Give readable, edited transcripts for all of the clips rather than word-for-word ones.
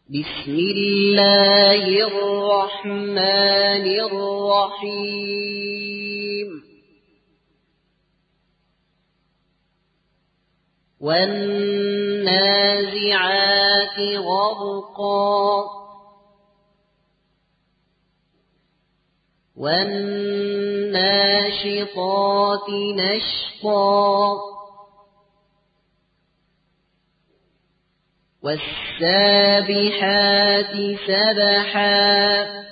بسم الله الرحمن الرحيم والنازعات غرقا والناشطات نشطا والسابحات سبحا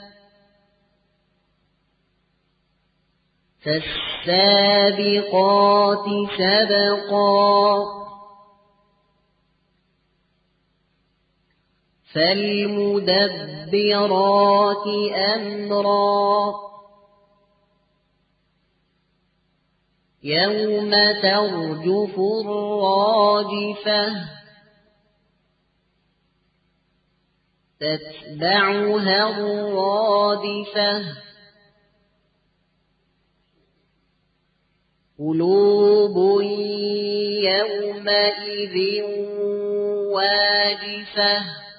فالسابقات سبقا فالمدبرات أمرا يوم ترجف الراجفة تتبعها الرادفة قلوب يومئذ واجفة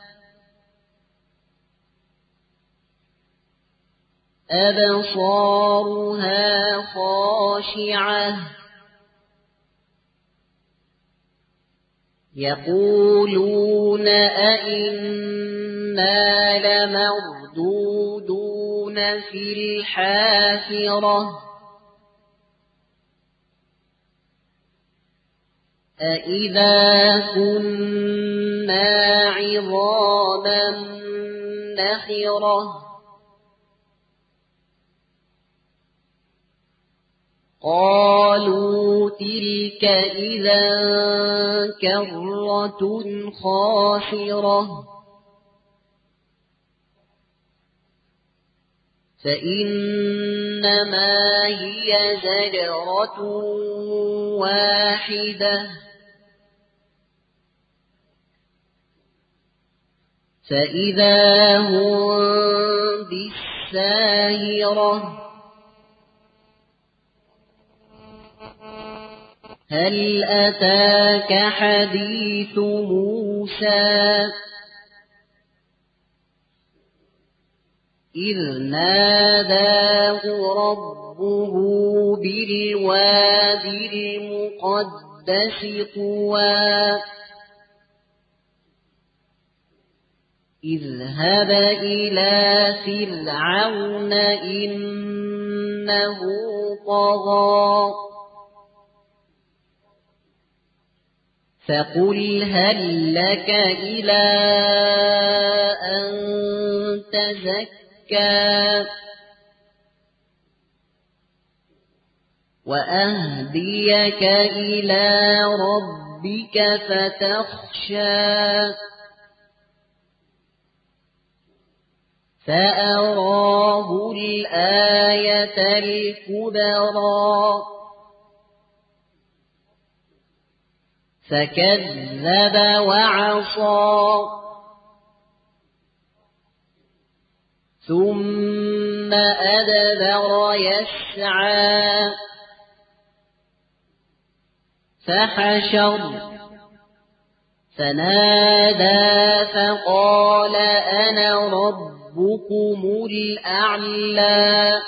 أبصارها خاشعة يقولون أئنا لمردودون في الحافرة أئذا كنا عظاما نخرة قالوا تلك إذا كرة خاسرة فإنما هي زجرة واحدة فإذا هم بالساهرة هل أتاك حديث موسى إذ ناداه ربه بالوادي المقدس طوى اذهب إلى فرعون إنه طغى فقل هل لك إلى أن تزكى وأهديك إلى ربك فتخشى فأراه الآية الكبرى فكذب وعصى ثم أدبر يسعى فحشر فنادى فقال أنا ربكم الأعلى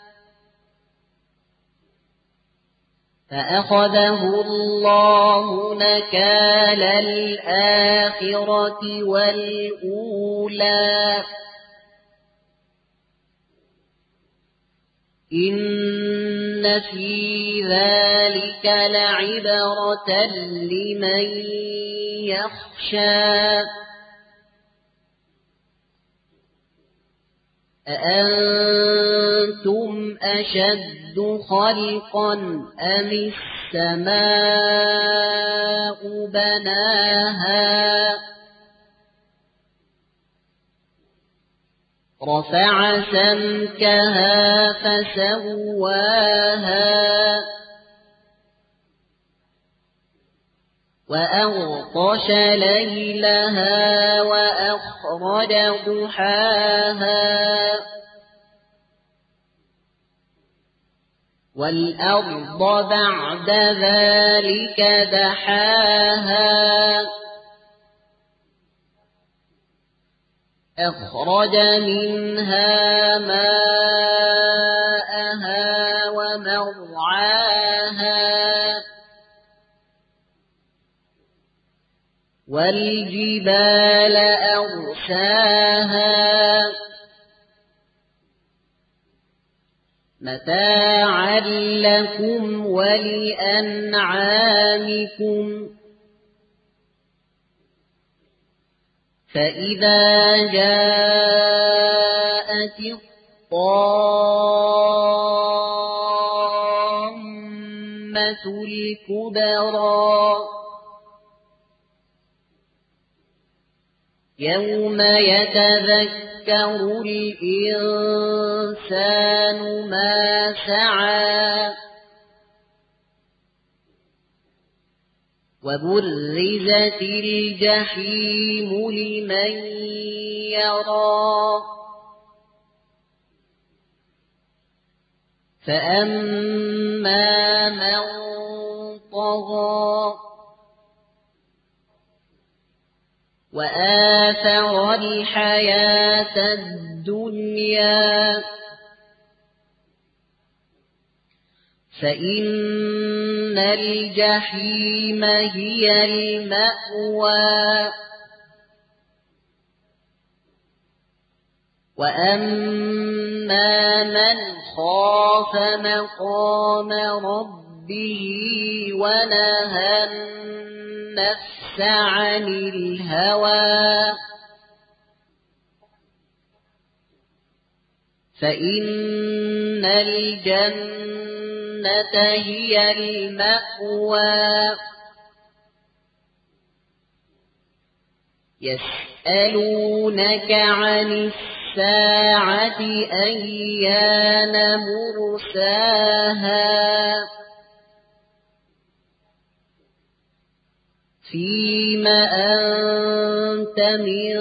فأخذه الله نكال الآخرة والأولى إن في ذلك لعبرة لمن يخشى أأنتم أشد خلقا أم السماء بناها رفع سمكها فسواها وأغطش ليلها وأخرج ضحاها والأرض بعد ذلك دحاها أخرج منها ماءها ومرعاها والجبال أرساها متاعا لكم ولأنعامكم فإذا جاءت الطامة الكبرى يوم يتذكر الإنسان ما سعى وبرزت الجحيم لمن يرى فأما من طغى وآثر الحياة الدنيا فإن الجحيم هي المأوى وأما من خاف مقام ربه ونهى النفس عن الهوى فإن الجنة هي المأوى يسألونك عن الساعة أيان مرساها فيم أنت من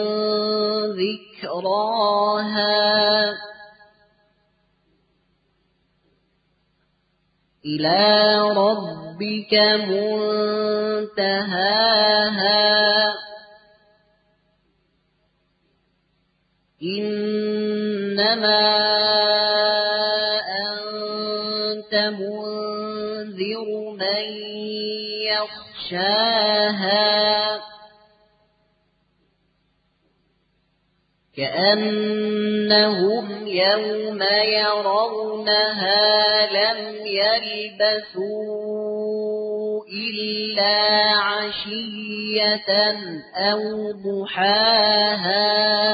ذكراها إلى ربك منتهاها إنما أنت منذر من يخشاها كأنهم يوم يرونها لم يلبثوا إلا عشية أو ضحاها